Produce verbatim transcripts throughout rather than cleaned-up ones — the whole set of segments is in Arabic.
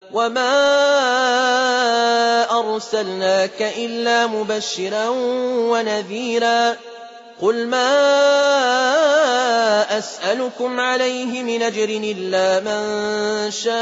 وما أرسلناك إلا مبشرا ونذيرا قل ما أسألكم عليه من أجر إلا من شاء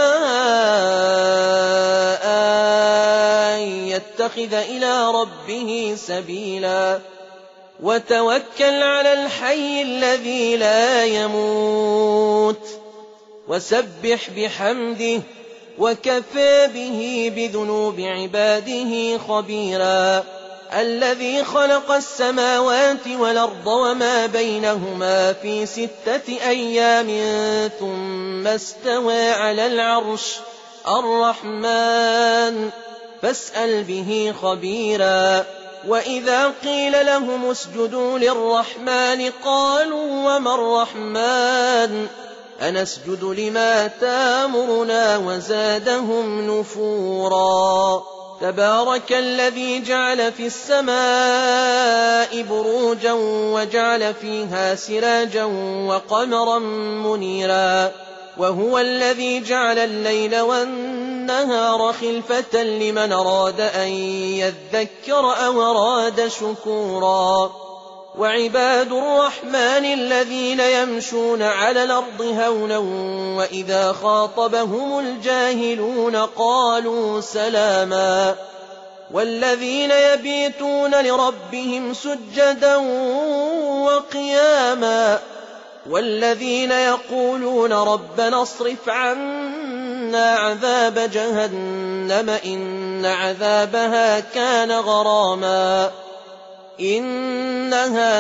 أن يتخذ إلى ربه سبيلا وتوكل على الحي الذي لا يموت وسبح بحمده وكفى به بذنوب عباده خبيرا الذي خلق السماوات والأرض وما بينهما في ستة أيام ثم استوى على العرش الرحمن فاسأل به خبيرا وإذا قيل لهم اسجدوا للرحمن قالوا وما الرحمن أنسجد لما تامرنا وزادهم نفورا تبارك الذي جعل في السماء بروجا وجعل فيها سراجا وقمرا منيرا وهو الذي جعل الليل والنهار خلفة لمن أراد أن يذكر أو أراد شكورا وعباد الرحمن الذين يمشون على الأرض هونا وإذا خاطبهم الجاهلون قالوا سلاما والذين يبيتون لربهم سجدا وقياما والذين يقولون ربنا اصرف عنا عذاب جهنم إن عذابها كان غراما إنها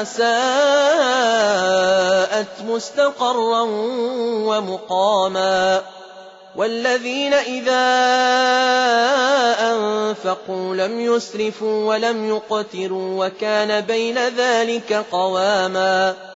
ساءت مستقرا ومقاما والذين إذا أنفقوا لم يسرفوا ولم يقتروا وكان بين ذلك قواما